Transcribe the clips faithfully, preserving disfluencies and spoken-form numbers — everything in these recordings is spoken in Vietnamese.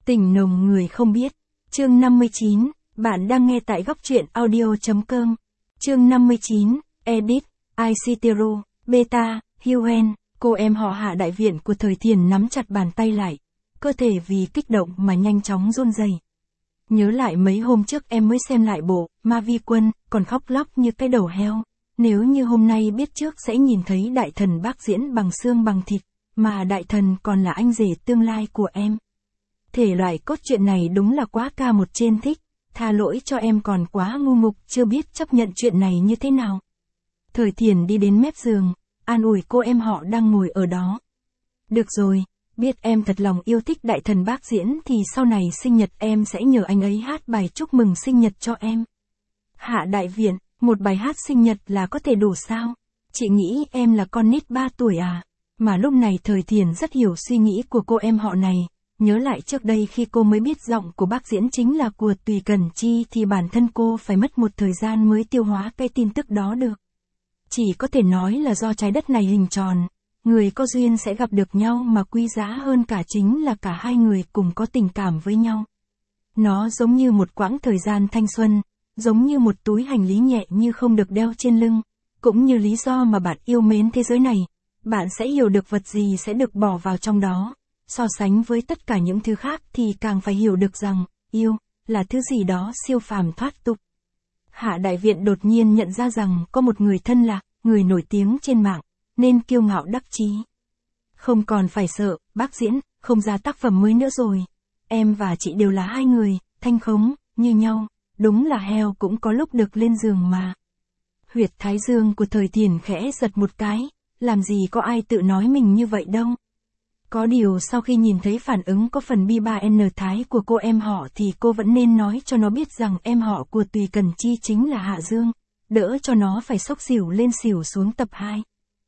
Tình nồng người không biết. Chương năm mươi chín, bạn đang nghe tại góc truyện audio.com. Chương năm mươi chín, Edit, Aishiteru, Beta, Hyuen, cô em họ Hạ đại viện của Thời Thiền nắm chặt bàn tay lại. Cơ thể vì kích động mà nhanh chóng run rẩy. Nhớ lại mấy hôm trước em mới xem lại bộ, Ma Vi Quân, còn khóc lóc như cái đầu heo. Nếu như hôm nay biết trước sẽ nhìn thấy đại thần bác diễn bằng xương bằng thịt, mà đại thần còn là anh rể tương lai của em. Thể loại cốt truyện này đúng là quá ca một trên thích, tha lỗi cho em còn quá ngu ngục chưa biết chấp nhận chuyện này như thế nào. Thời Thiền đi đến mép giường, an ủi cô em họ đang ngồi ở đó. Được rồi, biết em thật lòng yêu thích đại thần bác diễn thì sau này sinh nhật em sẽ nhờ anh ấy hát bài chúc mừng sinh nhật cho em. Hạ đại viện, một bài hát sinh nhật là có thể đủ sao? Chị nghĩ em là con nít ba tuổi à? Mà lúc này Thời Thiền rất hiểu suy nghĩ của cô em họ này. Nhớ lại trước đây khi cô mới biết giọng của bác diễn chính là của Tùy Cẩn Chi thì bản thân cô phải mất một thời gian mới tiêu hóa cái tin tức đó được. Chỉ có thể nói là do trái đất này hình tròn, người có duyên sẽ gặp được nhau mà quý giá hơn cả chính là cả hai người cùng có tình cảm với nhau. Nó giống như một quãng thời gian thanh xuân, giống như một túi hành lý nhẹ như không được đeo trên lưng, cũng như lý do mà bạn yêu mến thế giới này, bạn sẽ hiểu được vật gì sẽ được bỏ vào trong đó. So sánh với tất cả những thứ khác thì càng phải hiểu được rằng, yêu, là thứ gì đó siêu phàm thoát tục. Hạ đại viện đột nhiên nhận ra rằng có một người thân là, người nổi tiếng trên mạng, nên kiêu ngạo đắc chí. Không còn phải sợ, bác diễn, không ra tác phẩm mới nữa rồi. Em và chị đều là hai người, thanh khống, như nhau, đúng là heo cũng có lúc được lên giường mà. Huyệt thái dương của Thời Thiền khẽ giật một cái, làm gì có ai tự nói mình như vậy đâu. Có điều sau khi nhìn thấy phản ứng có phần bi ba en thái của cô em họ thì cô vẫn nên nói cho nó biết rằng em họ của Tùy Cẩn Chi chính là Hạ Dương, đỡ cho nó phải xốc xỉu lên xỉu xuống tập hai.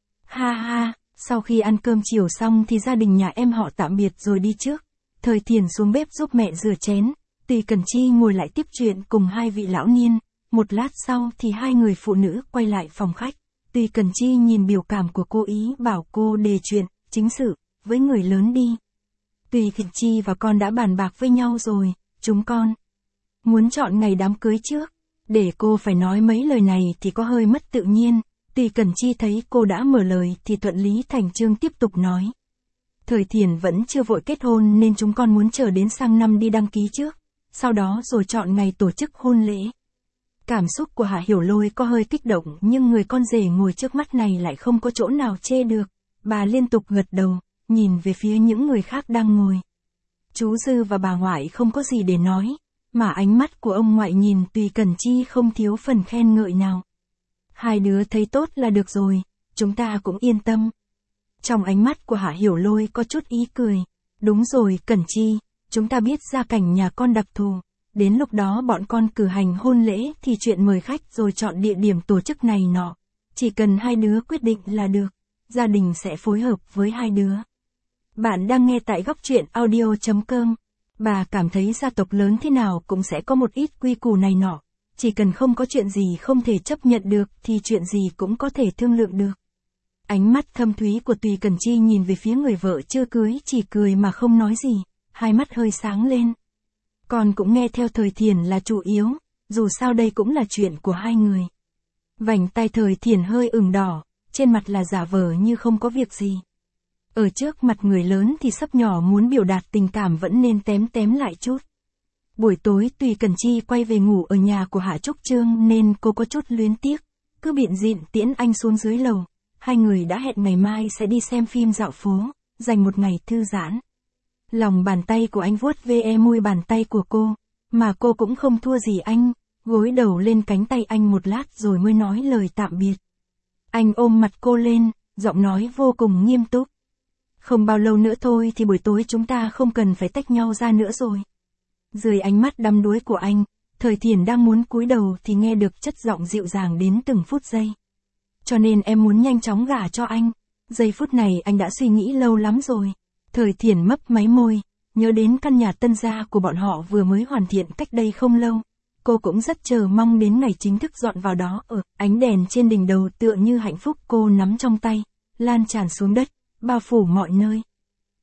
Ha ha, sau khi ăn cơm chiều xong thì gia đình nhà em họ tạm biệt rồi đi trước. Thời Thiền xuống bếp giúp mẹ rửa chén, Tùy Cẩn Chi ngồi lại tiếp chuyện cùng hai vị lão niên. Một lát sau thì hai người phụ nữ quay lại phòng khách. Tùy Cẩn Chi nhìn biểu cảm của cô ý bảo cô đề chuyện, chính sự, với người lớn đi. Tùy Cẩn Chi và con đã bàn bạc với nhau rồi, chúng con muốn chọn ngày đám cưới trước. Để cô phải nói mấy lời này thì có hơi mất tự nhiên. Tùy Cẩn Chi thấy cô đã mở lời thì thuận lý thành chương tiếp tục nói. Thời Thiền vẫn chưa vội kết hôn nên chúng con muốn chờ đến sang năm đi đăng ký trước, sau đó rồi chọn ngày tổ chức hôn lễ. Cảm xúc của Hạ Hiểu Lôi có hơi kích động nhưng người con rể ngồi trước mắt này lại không có chỗ nào chê được. Bà liên tục gật đầu, nhìn về phía những người khác đang ngồi. Chú Dư và bà ngoại không có gì để nói, mà ánh mắt của ông ngoại nhìn Tùy Cẩn Chi không thiếu phần khen ngợi nào. Hai đứa thấy tốt là được rồi, chúng ta cũng yên tâm. Trong ánh mắt của Hạ Hiểu Lôi có chút ý cười. Đúng rồi Cẩn Chi, chúng ta biết gia cảnh nhà con đặc thù. Đến lúc đó bọn con cử hành hôn lễ thì chuyện mời khách rồi chọn địa điểm tổ chức này nọ. Chỉ cần hai đứa quyết định là được. Gia đình sẽ phối hợp với hai đứa. Bạn đang nghe tại góc truyện audio.com. Bà cảm thấy gia tộc lớn thế nào cũng sẽ có một ít quy củ này nọ. Chỉ cần không có chuyện gì không thể chấp nhận được thì chuyện gì cũng có thể thương lượng được. Ánh mắt thâm thúy của Tùy Cẩn Chi nhìn về phía người vợ chưa cưới chỉ cười mà không nói gì, hai mắt hơi sáng lên. Con cũng nghe theo Thời Thiền là chủ yếu, dù sao đây cũng là chuyện của hai người. Vành tai Thời Thiền hơi ửng đỏ, trên mặt là giả vờ như không có việc gì. Ở trước mặt người lớn thì sắp nhỏ muốn biểu đạt tình cảm vẫn nên tém tém lại chút. Buổi tối Tùy Cẩn Chi quay về ngủ ở nhà của Hạ Trúc Trương nên cô có chút luyến tiếc, cứ biện dịn tiễn anh xuống dưới lầu. Hai người đã hẹn ngày mai sẽ đi xem phim dạo phố, dành một ngày thư giãn. Lòng bàn tay của anh vuốt ve môi bàn tay của cô, mà cô cũng không thua gì anh, gối đầu lên cánh tay anh một lát rồi mới nói lời tạm biệt. Anh ôm mặt cô lên, giọng nói vô cùng nghiêm túc. Không bao lâu nữa thôi thì buổi tối chúng ta không cần phải tách nhau ra nữa rồi. Dưới ánh mắt đăm đuối của anh, Thời Thiền đang muốn cúi đầu thì nghe được chất giọng dịu dàng đến từng phút giây. Cho nên em muốn nhanh chóng gả cho anh. Giây phút này anh đã suy nghĩ lâu lắm rồi. Thời Thiền mấp máy môi, nhớ đến căn nhà tân gia của bọn họ vừa mới hoàn thiện cách đây không lâu. Cô cũng rất chờ mong đến ngày chính thức dọn vào đó ở. Ánh đèn trên đỉnh đầu tựa như hạnh phúc cô nắm trong tay, lan tràn xuống đất, bao phủ mọi nơi.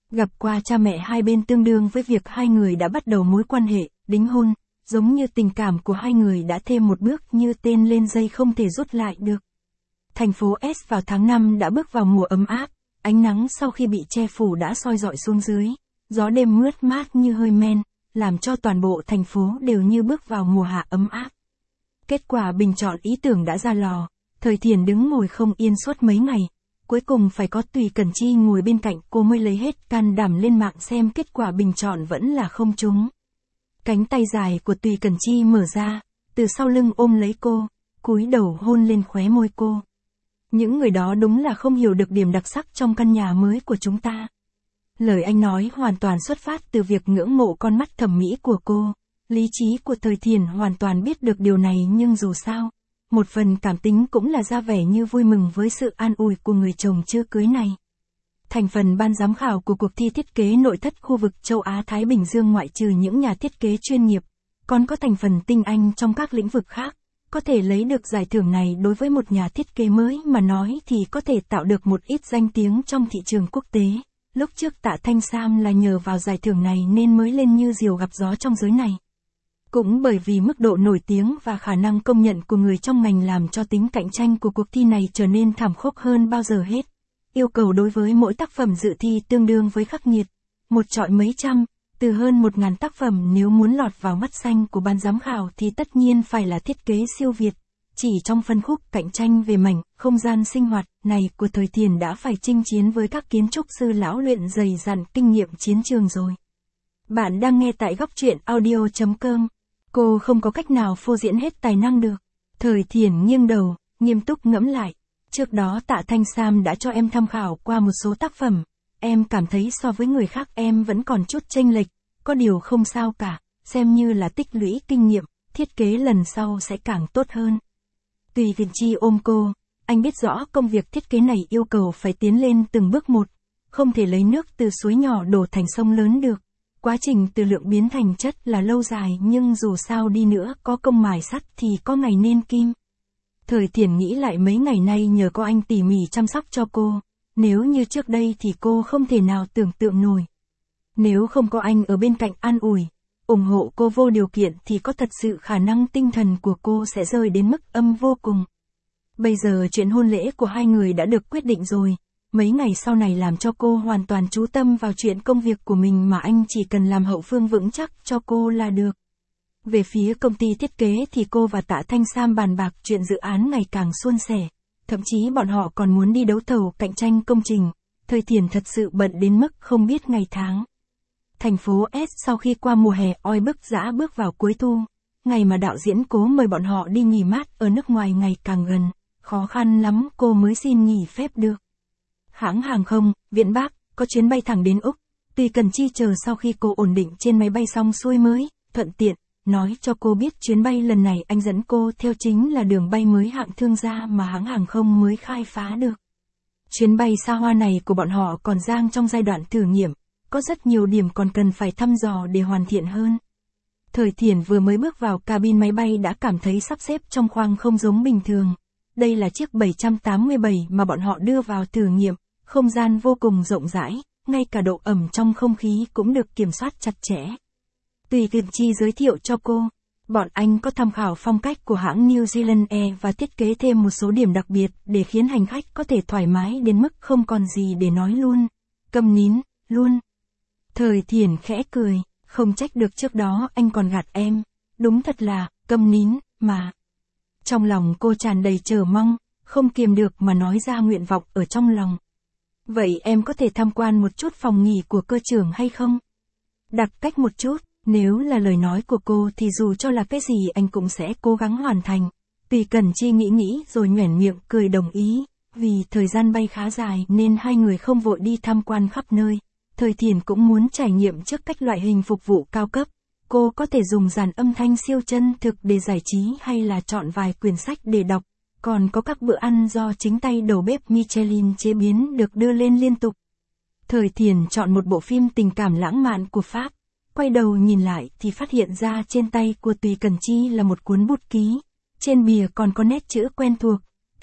Gặp qua cha mẹ hai bên tương đương với việc hai người đã bắt đầu mối quan hệ, đính hôn, giống như tình cảm của hai người đã thêm một bước như tên lên dây không thể rút lại được. Thành phố S vào tháng năm đã bước vào mùa ấm áp, ánh nắng sau khi bị che phủ đã soi rọi xuống dưới, gió đêm mướt mát như hơi men, làm cho toàn bộ thành phố đều như bước vào mùa hạ ấm áp. Kết quả bình chọn ý tưởng đã ra lò, Thời Thiền đứng ngồi không yên suốt mấy ngày, cuối cùng phải có Tùy Cẩn Chi ngồi bên cạnh cô mới lấy hết can đảm lên mạng xem kết quả bình chọn vẫn là không trúng. Cánh tay dài của Tùy Cẩn Chi mở ra, từ sau lưng ôm lấy cô, cúi đầu hôn lên khóe môi cô. Những người đó đúng là không hiểu được điểm đặc sắc trong căn nhà mới của chúng ta. Lời anh nói hoàn toàn xuất phát từ việc ngưỡng mộ con mắt thẩm mỹ của cô. Lý trí của Thời Thiền hoàn toàn biết được điều này nhưng dù sao, một phần cảm tính cũng là ra vẻ như vui mừng với sự an ủi của người chồng chưa cưới này. Thành phần ban giám khảo của cuộc thi thiết kế nội thất khu vực châu Á-Thái Bình Dương ngoại trừ những nhà thiết kế chuyên nghiệp, còn có thành phần tinh anh trong các lĩnh vực khác. Có thể lấy được giải thưởng này đối với một nhà thiết kế mới mà nói thì có thể tạo được một ít danh tiếng trong thị trường quốc tế. Lúc trước Tạ Thanh Sam là nhờ vào giải thưởng này nên mới lên như diều gặp gió trong giới này. Cũng bởi vì mức độ nổi tiếng và khả năng công nhận của người trong ngành làm cho tính cạnh tranh của cuộc thi này trở nên thảm khốc hơn bao giờ hết. Yêu cầu đối với mỗi tác phẩm dự thi tương đương với khắc nghiệt. Một chọi mấy trăm, từ hơn một ngàn tác phẩm nếu muốn lọt vào mắt xanh của ban giám khảo thì tất nhiên phải là thiết kế siêu việt. Chỉ trong phân khúc cạnh tranh về mảnh, không gian sinh hoạt này của Thời Thiền đã phải chinh chiến với các kiến trúc sư lão luyện dày dặn kinh nghiệm chiến trường rồi. Bạn đang nghe tại góc truyện audio chấm com. Cô không có cách nào phô diễn hết tài năng được. Thời Thiền nghiêng đầu, nghiêm túc ngẫm lại. Trước đó Tạ Thanh Sam đã cho em tham khảo qua một số tác phẩm. Em cảm thấy so với người khác em vẫn còn chút chênh lệch, có điều không sao cả, xem như là tích lũy kinh nghiệm, thiết kế lần sau sẽ càng tốt hơn. Tùy Cẩn Chi ôm cô, anh biết rõ công việc thiết kế này yêu cầu phải tiến lên từng bước một, không thể lấy nước từ suối nhỏ đổ thành sông lớn được. Quá trình từ lượng biến thành chất là lâu dài nhưng dù sao đi nữa có công mài sắt thì có ngày nên kim. Thời Thiền nghĩ lại mấy ngày nay nhờ có anh tỉ mỉ chăm sóc cho cô, nếu như trước đây thì cô không thể nào tưởng tượng nổi. Nếu không có anh ở bên cạnh an ủi, ủng hộ cô vô điều kiện thì có thật sự khả năng tinh thần của cô sẽ rơi đến mức âm vô cùng. Bây giờ chuyện hôn lễ của hai người đã được quyết định rồi, mấy ngày sau này làm cho cô hoàn toàn chú tâm vào chuyện công việc của mình mà anh chỉ cần làm hậu phương vững chắc cho cô là được. Về phía công ty thiết kế thì cô và Tạ Thanh Sam bàn bạc chuyện dự án ngày càng suôn sẻ, thậm chí bọn họ còn muốn đi đấu thầu cạnh tranh công trình. Thời Thiền thật sự bận đến mức không biết ngày tháng. Thành phố S sau khi qua mùa hè oi bức dã bước vào cuối thu, ngày mà đạo diễn cố mời bọn họ đi nghỉ mát ở nước ngoài ngày càng gần, khó khăn lắm cô mới xin nghỉ phép được. Hãng hàng không, Viễn Bắc, có chuyến bay thẳng đến Úc, Tùy Cẩn Chi chờ sau khi cô ổn định trên máy bay xong xuôi mới, thuận tiện, nói cho cô biết chuyến bay lần này anh dẫn cô theo chính là đường bay mới hạng thương gia mà hãng hàng không mới khai phá được. Chuyến bay xa hoa này của bọn họ còn đang trong giai đoạn thử nghiệm, có rất nhiều điểm còn cần phải thăm dò để hoàn thiện hơn. Thời Thiền vừa mới bước vào cabin máy bay đã cảm thấy sắp xếp trong khoang không giống bình thường. Đây là chiếc bảy trăm tám mươi bảy mà bọn họ đưa vào thử nghiệm, không gian vô cùng rộng rãi, ngay cả độ ẩm trong không khí cũng được kiểm soát chặt chẽ. Tùy Cẩn Chi giới thiệu cho cô, bọn anh có tham khảo phong cách của hãng New Zealand Air và thiết kế thêm một số điểm đặc biệt để khiến hành khách có thể thoải mái đến mức không còn gì để nói luôn. Câm nín, luôn. Thời Thiền khẽ cười, không trách được trước đó anh còn gạt em, đúng thật là, câm nín, mà. Trong lòng cô tràn đầy chờ mong, không kiềm được mà nói ra nguyện vọng ở trong lòng. Vậy em có thể tham quan một chút phòng nghỉ của cơ trưởng hay không? Đặc cách một chút, nếu là lời nói của cô thì dù cho là cái gì anh cũng sẽ cố gắng hoàn thành. Tùy Cẩn Chi nghĩ nghĩ rồi nhoẻn miệng cười đồng ý, vì thời gian bay khá dài nên hai người không vội đi tham quan khắp nơi. Thời Thiền cũng muốn trải nghiệm trước cách loại hình phục vụ cao cấp. Cô có thể dùng dàn âm thanh siêu chân thực để giải trí hay là chọn vài quyển sách để đọc. Còn có các bữa ăn do chính tay đầu bếp Michelin chế biến được đưa lên liên tục. Thời Thiền chọn một bộ phim tình cảm lãng mạn của Pháp. Quay đầu nhìn lại thì phát hiện ra trên tay của Tùy Cẩn Chi là một cuốn bút ký. Trên bìa còn có nét chữ quen thuộc. Tất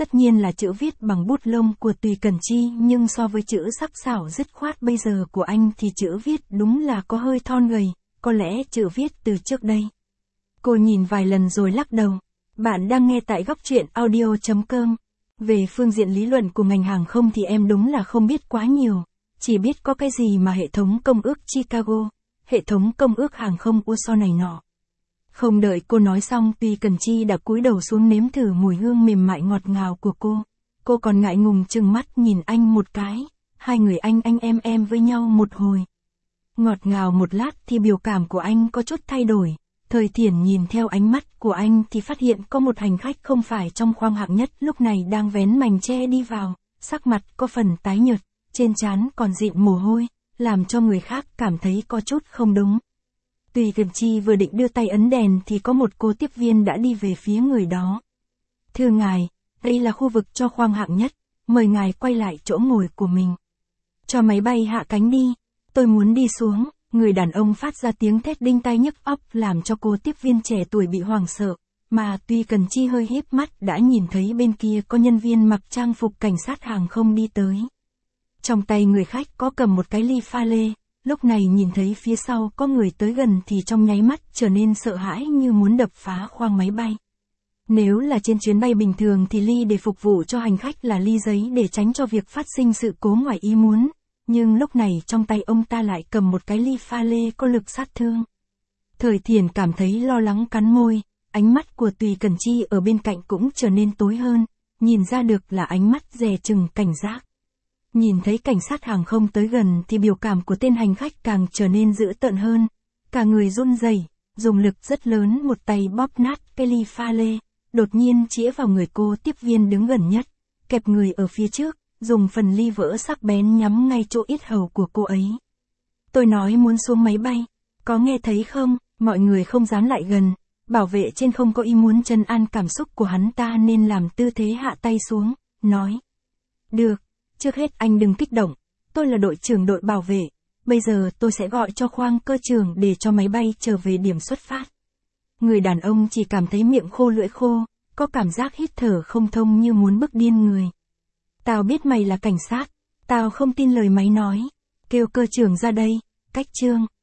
Tất nhiên là chữ viết bằng bút lông của Tùy Cẩn Chi, nhưng so với chữ sắc sảo dứt khoát bây giờ của anh thì chữ viết đúng là có hơi thon gầy, có lẽ chữ viết từ trước đây. Cô nhìn vài lần rồi lắc đầu. Bạn đang nghe tại góc truyện audio chấm com. Về phương diện lý luận của ngành hàng không thì em đúng là không biết quá nhiều, chỉ biết có cái gì mà hệ thống công ước Chicago, hệ thống công ước hàng không u ét o này nọ. Không đợi cô nói xong, Tùy Cẩn Chi đã cúi đầu xuống nếm thử mùi hương mềm mại ngọt ngào của cô. Cô còn ngại ngùng trừng mắt nhìn anh một cái, hai người anh anh em em với nhau một hồi. Ngọt ngào một lát thì biểu cảm của anh có chút thay đổi. Thời Thiển nhìn theo ánh mắt của anh thì phát hiện có một hành khách không phải trong khoang hạng nhất lúc này đang vén mành che đi vào, sắc mặt có phần tái nhợt, trên trán còn dịn mồ hôi, làm cho người khác cảm thấy có chút không đúng. Tùy Cẩn Chi vừa định đưa tay ấn đèn thì có một cô tiếp viên đã đi về phía người đó. Thưa ngài, đây là khu vực cho khoang hạng nhất, mời ngài quay lại chỗ ngồi của mình. Cho máy bay hạ cánh đi, tôi muốn đi xuống. Người đàn ông phát ra tiếng thét đinh tai nhức óc làm cho cô tiếp viên trẻ tuổi bị hoảng sợ, mà Tùy Cẩn Chi hơi híp mắt đã nhìn thấy bên kia có nhân viên mặc trang phục cảnh sát hàng không đi tới. Trong tay người khách có cầm một cái ly pha lê, lúc này nhìn thấy phía sau có người tới gần thì trong nháy mắt trở nên sợ hãi như muốn đập phá khoang máy bay. Nếu là trên chuyến bay bình thường thì ly để phục vụ cho hành khách là ly giấy để tránh cho việc phát sinh sự cố ngoài ý muốn. Nhưng lúc này trong tay ông ta lại cầm một cái ly pha lê có lực sát thương. Thời Thiển cảm thấy lo lắng cắn môi, ánh mắt của Tùy Cẩn Chi ở bên cạnh cũng trở nên tối hơn, nhìn ra được là ánh mắt dè chừng cảnh giác. Nhìn thấy cảnh sát hàng không tới gần thì biểu cảm của tên hành khách càng trở nên dữ tợn hơn, cả người run rẩy, dùng lực rất lớn một tay bóp nát cái ly pha lê, đột nhiên chĩa vào người cô tiếp viên đứng gần nhất, kẹp người ở phía trước. Dùng phần ly vỡ sắc bén nhắm ngay chỗ yết hầu của cô ấy. Tôi nói muốn xuống máy bay, có nghe thấy không? Mọi người không dám lại gần, bảo vệ trên không có ý muốn trấn an cảm xúc của hắn ta nên làm tư thế hạ tay xuống, nói. Được, trước hết anh đừng kích động, tôi là đội trưởng đội bảo vệ, bây giờ tôi sẽ gọi cho khoang cơ trưởng để cho máy bay trở về điểm xuất phát. Người đàn ông chỉ cảm thấy miệng khô lưỡi khô, có cảm giác hít thở không thông như muốn bức điên người. Tao biết mày là cảnh sát, tao không tin lời mày nói, kêu cơ trưởng ra đây, cách trương.